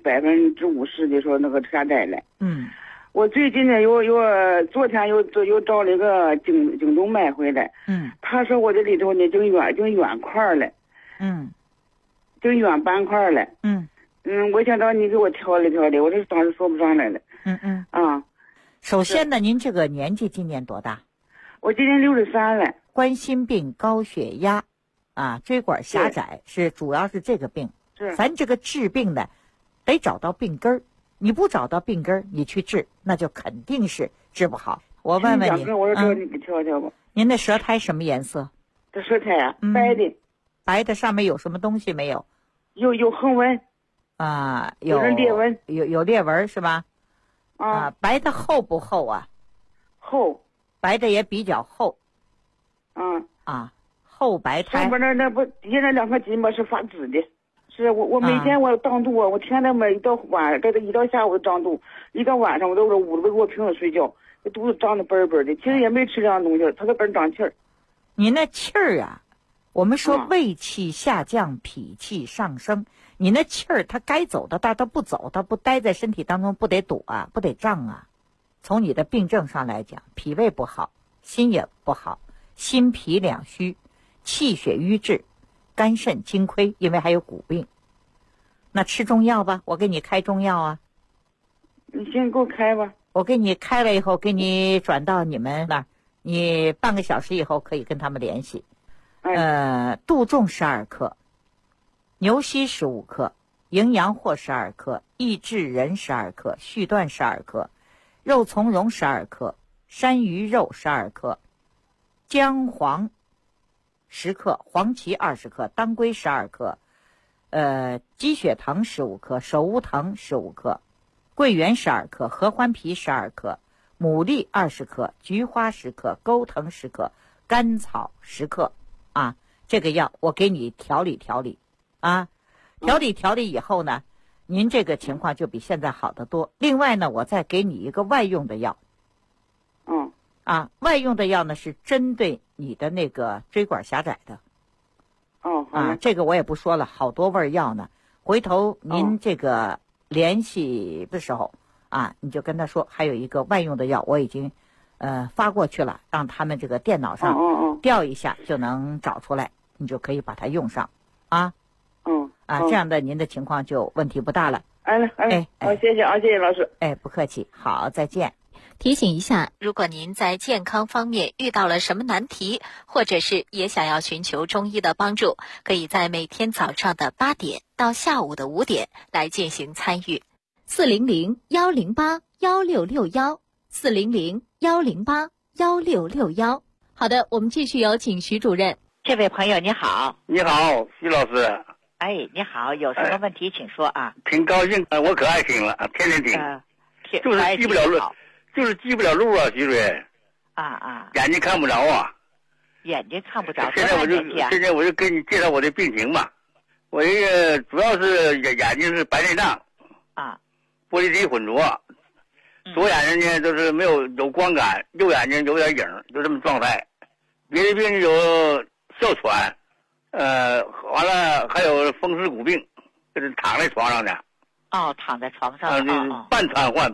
50%的说那个下载了。我最近呢昨天又找了一个颈动脉回来。他说我这里头呢就远块了。就远半块了。我想到你给我调理调理，我这当时说不上来了。 首先呢，您这个年纪今年多大？ 我今年63了。 冠心病、高血压椎管狭窄主要是这个病。咱这个治病呢，得找到病根儿。你不找到病根儿，你去治，那就肯定是治不好。我问问你， 我说你给调调吧。 您的舌苔什么颜色？ 这舌苔白的。 白的上面有什么东西没有？ 有横纹。有裂纹。 有裂纹是吧？白的厚不厚啊？ 厚。 白的也比较厚。厚白苔。 上边那不底下那2颗筋吧是发紫的。是我每天我胀肚我天天一到下午胀肚，一到晚上我都是捂着被窝平着睡觉，这肚子胀得嘣嘣的，其实也没吃这样东西，它搁本长气儿。 你那气儿我们说胃气下降，脾气上升，你那气儿它该走的它不走，它不待在身体当中，不得堵不得胀从你的病症上来讲，脾胃不好，心也不好，心脾两虚，气血瘀滞，肝肾精亏，因为还有骨病。那吃中药吧，我给你开中药你先给我开吧。 我给你开了以后，给你转到你们那儿，你半个小时以后可以跟他们联系。杜仲12克， 牛膝15克，营养货12克，益智仁12克，续断12克，肉苁蓉12克，山芋肉12克，姜黄10克，黄芪20克，当归12克，鸡血藤15克，手乌藤15克，桂圆12克，合欢皮12克，牡蛎20克，菊花10克，钩藤10克，甘草10克啊。这个药我给你调理调理啊，调理以后呢，您这个情况就比现在好得多。另外呢，我再给你一个外用的药。外用的药呢是针对你的那个椎管狭窄的。这个我也不说了，好多味药呢。回头您这个联系的时候你就跟他说还有一个外用的药，我已经发过去了，让他们这个电脑上调一下就能找出来，你就可以把它用上这样的您的情况就问题不大了。 好，谢谢谢谢老师。 不客气，好，再见。 提醒一下，如果您在健康方面遇到了什么难题，或者是也想要寻求中医的帮助，可以在每天早上的8点到下午的5点来进行参与。400-108-1661，400-108-1661。好的，我们继续有请徐主任。 这位朋友你好。 你好，徐老师。 你好，有什么问题请说啊。 挺高兴，我可爱听了，天天听。就是记不了路，徐主任。眼睛看不着啊。 眼睛看不着。 现在我就跟你介绍我的病情吧。我这个主要是眼睛是白内障。玻璃体混浊。左眼睛呢就是有光感，右眼睛有点影，就这么状态。别的病有哮喘，完了还有风湿骨病，就是躺在床上的。 躺在床上半瘫痪。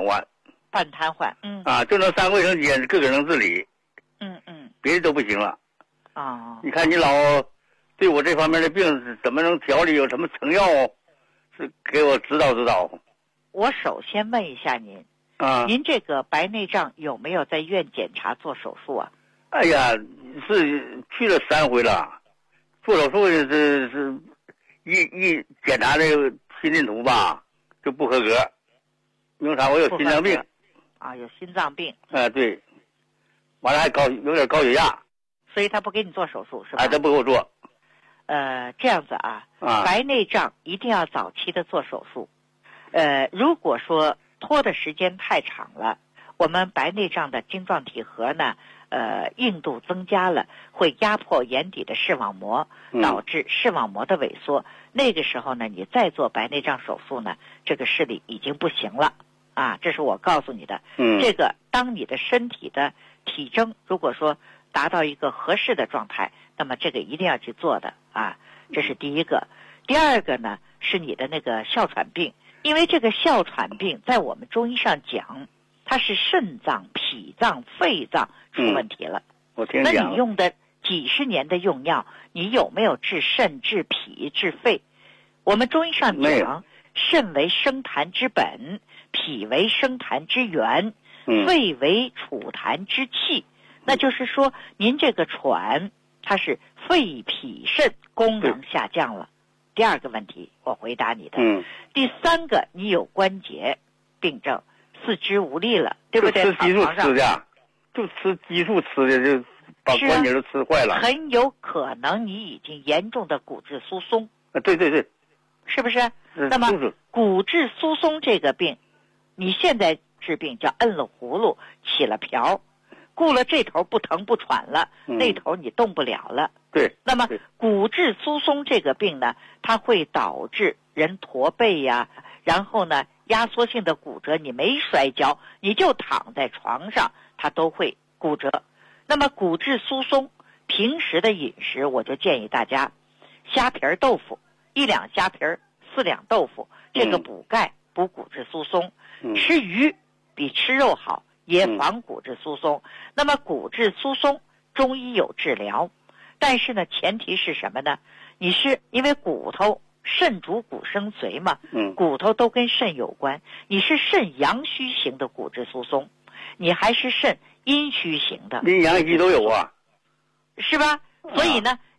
就能上卫生间，个能自理。别的都不行了。你看你老对我这方面的病是怎么能调理，有什么成药是给我指导指导。 我首先问一下您，您这个白内障有没有在院检查做手术啊？ 哎呀，是去了3回了，做手术是一检查这个心电图吧就不合格，因为啥？我有心脏病。 有心脏病。 对，完了还有点高血压， 所以他不给你做手术是吧？ 他不给我做。 这样子白内障一定要早期的做手术。如果说拖的时间太长了，我们白内障的晶状体核呢，硬度增加了，会压迫眼底的视网膜，导致视网膜的萎缩。那个时候呢，你再做白内障手术呢，这个视力已经不行了这是我告诉你的。这个当你的身体的体征如果说达到一个合适的状态，那么这个一定要去做的这是第一个。第二个呢是你的那个哮喘病，因为这个哮喘病在我们中医上讲，它是肾脏、脾脏、肺脏出问题了。 我听讲。 那你用的几十年的用药，你有没有治肾、治脾、治肺？我们中医上讲，肾为生痰之本，脾为生痰之源，肺为储痰之器。那就是说，您这个喘，它是肺、脾、肾功能下降了。第二个问题，我回答你的。第三个，你有关节病症，四肢无力了，对不对？ 吃激素吃的，就吃激素吃的，就把关节都吃坏了。 很有可能你已经严重的骨质疏松。 对， 是不是？那么骨质疏松这个病，你现在治病叫摁了葫芦起了瓢，顾了这头不疼不喘了，那头你动不了了。 对。 那么骨质疏松这个病呢，它会导致人驼背呀，然后呢压缩性的骨折，你没摔跤，你就躺在床上，它都会骨折。那么骨质疏松，平时的饮食我就建议大家，虾皮豆腐1两虾皮4两豆腐，这个补钙补骨质疏松。吃鱼比吃肉好，也防骨质疏松。那么骨质疏松中医有治疗，但是呢前提是什么呢？你是因为骨头肾主骨生髓嘛，骨头都跟肾有关，你是肾阳虚型的骨质疏松，你还是肾阴虚型的， 阴阳虚都有啊， 是吧？所以呢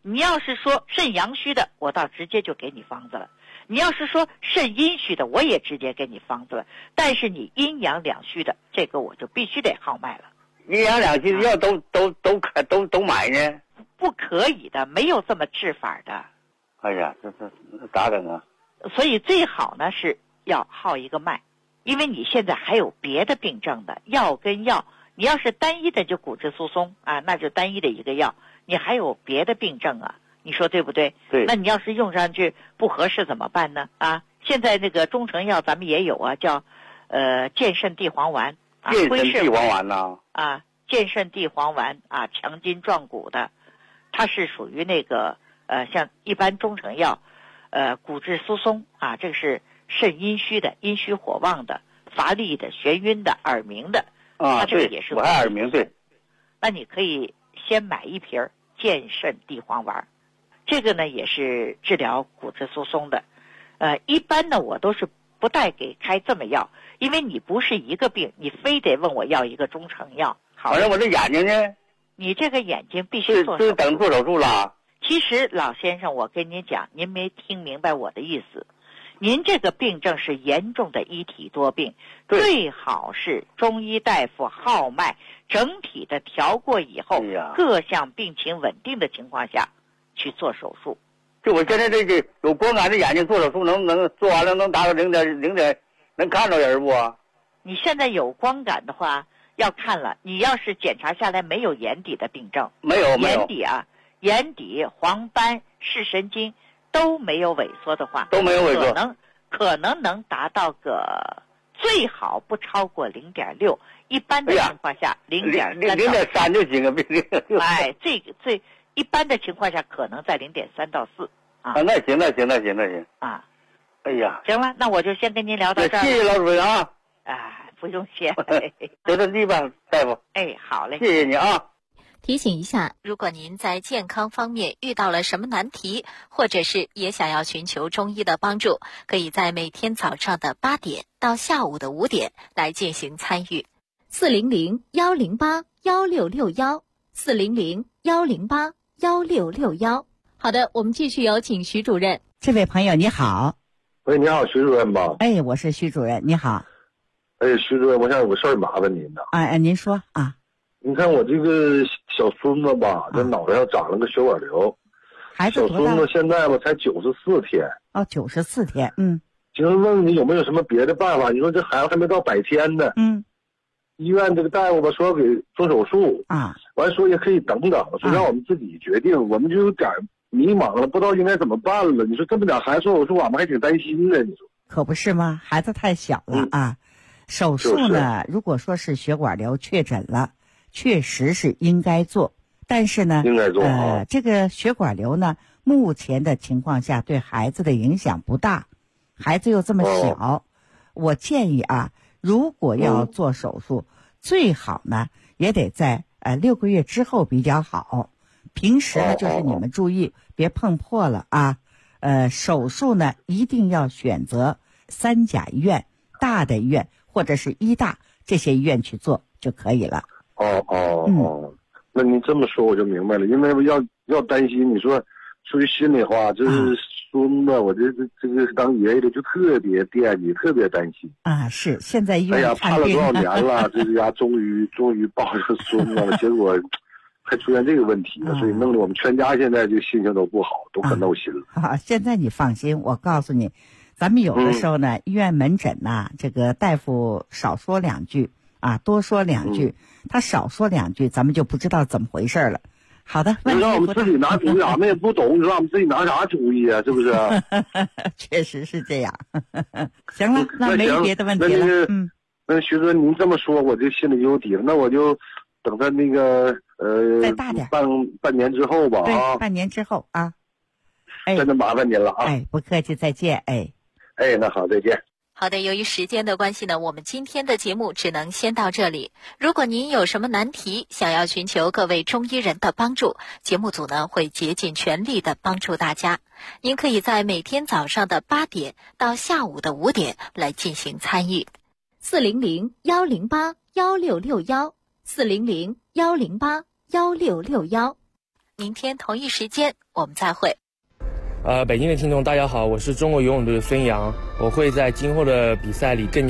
你要是说肾阳虚的，我倒直接就给你方子了。你要是说肾阴虚的，我也直接给你方子了。但是你阴阳两虚的，这个我就必须得号脉了。 阴阳两虚的药都买呢？ 不可以的，没有这么治法的。 哎呀，这咋整啊？ 所以最好呢是要号一个脉，因为你现在还有别的病症的药跟药，你要是单一的就骨质疏松啊，那就单一的一个药，你还有别的病症啊，你说对不对？ 对。 那你要是用上去不合适怎么办呢？啊，现在那个中成药咱们也有啊，叫健肾地黄丸。 健肾地黄丸呐。 啊，健肾地黄丸啊，强筋壮骨的，它是属于那个像一般中成药，骨质疏松啊，这个是肾阴虚的、阴虚火旺的、乏力的、眩晕的、耳鸣的啊， 它这个也是。 我还耳鸣，对。 那你可以先买一瓶健肾地黄丸，这个呢也是治疗骨质疏松的。一般呢我都是不带给开这么药，因为你不是一个病，你非得问我要一个中成药。好， 反正我这眼睛呢？ 你这个眼睛必须做手术。 是等做手术了。 其实老先生，我跟您讲，您没听明白我的意思。您这个病症是严重的一体多病，最好是中医大夫号脉，整体的调过以后，各项病情稳定的情况下去做手术。 就我现在这个有光感的眼睛做手术能做完了能达到0点能看着人不？ 你现在有光感的话要看了，你要是检查下来没有眼底的病症， 没有眼底啊，眼底、黄斑、视神经都没有萎缩的话， 都没有萎缩， 可能能达到个最好不超过0.6，一般的情况下 0.3就行啊。 哎，最一般的情况下可能在0.3到4啊。 那行啊。 哎呀， 行了，那我就先跟您聊到这儿。 谢谢老主任啊。 不用谢。 得顺利吧，大夫。 好嘞， 谢谢你啊。 提醒一下，如果您在健康方面遇到了什么难题，或者是也想要寻求中医的帮助，可以在每天早上的8点到下午的5点来进行参与。400-108-1661，400-108-1661。好的，我们继续有请徐主任。 这位朋友你好。 喂，你好，徐主任吧？ 我是徐主任，你好。 徐主任，我想有个事儿麻烦您的。 您说啊。 你看我这个小孙子吧，这脑袋上长了个血管瘤。 孩子多大？ 小孙子现在吧才94天。 94天， 请问问你有没有什么别的办法？你说这孩子还没到100天呢。医院这个大夫吧说要给做手术完说也可以等等，说让我们自己决定，我们就有点迷茫了，不知道应该怎么办了。你说这么点孩子做手术，我们还挺担心的。你说可不是吗？孩子太小了啊。手术呢，如果说是血管瘤确诊了，确实是应该做，但是呢， 应该做这个血管瘤呢，目前的情况下对孩子的影响不大，孩子又这么小，我建议如果要做手术，最好呢也得在6个月之后比较好。平时呢，就是你们注意别碰破了啊。手术呢一定要选择3甲医院、大的医院或者是医大这些医院去做就可以了。 那你这么说我就明白了，因为要担心，你说句心里话，就是孙子，我这个当爷爷的就特别惦记，特别担心是现在医院盼了多少年了，这个家终于抱着孙子了，结果还出现这个问题了，所以弄得我们全家现在就心情都不好，都可闹心了。 现在你放心，我告诉你，咱们有的时候呢，医院门诊呐，这个大夫少说2句多说2句，他少说2句，咱们就不知道怎么回事了。好的， 你让我们自己拿主意，俺们也不懂，你说俺们自己拿啥主意啊？是不是？ 确实是这样。行了，那没别的问题了。 那徐主任您这么说，我这心里就有底了。那我就等他那个再大点， 半年之后吧。 对，半年之后啊。 真的麻烦您了啊！ 不客气，再见。 那好，再见。 好的，由于时间的关系呢，我们今天的节目只能先到这里。如果您有什么难题，想要寻求各位中医人的帮助，节目组呢会竭尽全力的帮助大家。您可以在每天早上的8点到下午的5点来进行参与。400-108-1661，400-108-1661。 明天同一时间我们再会。 北京的听众大家好，我是中国游泳队孙杨，我会在今后的比赛里更加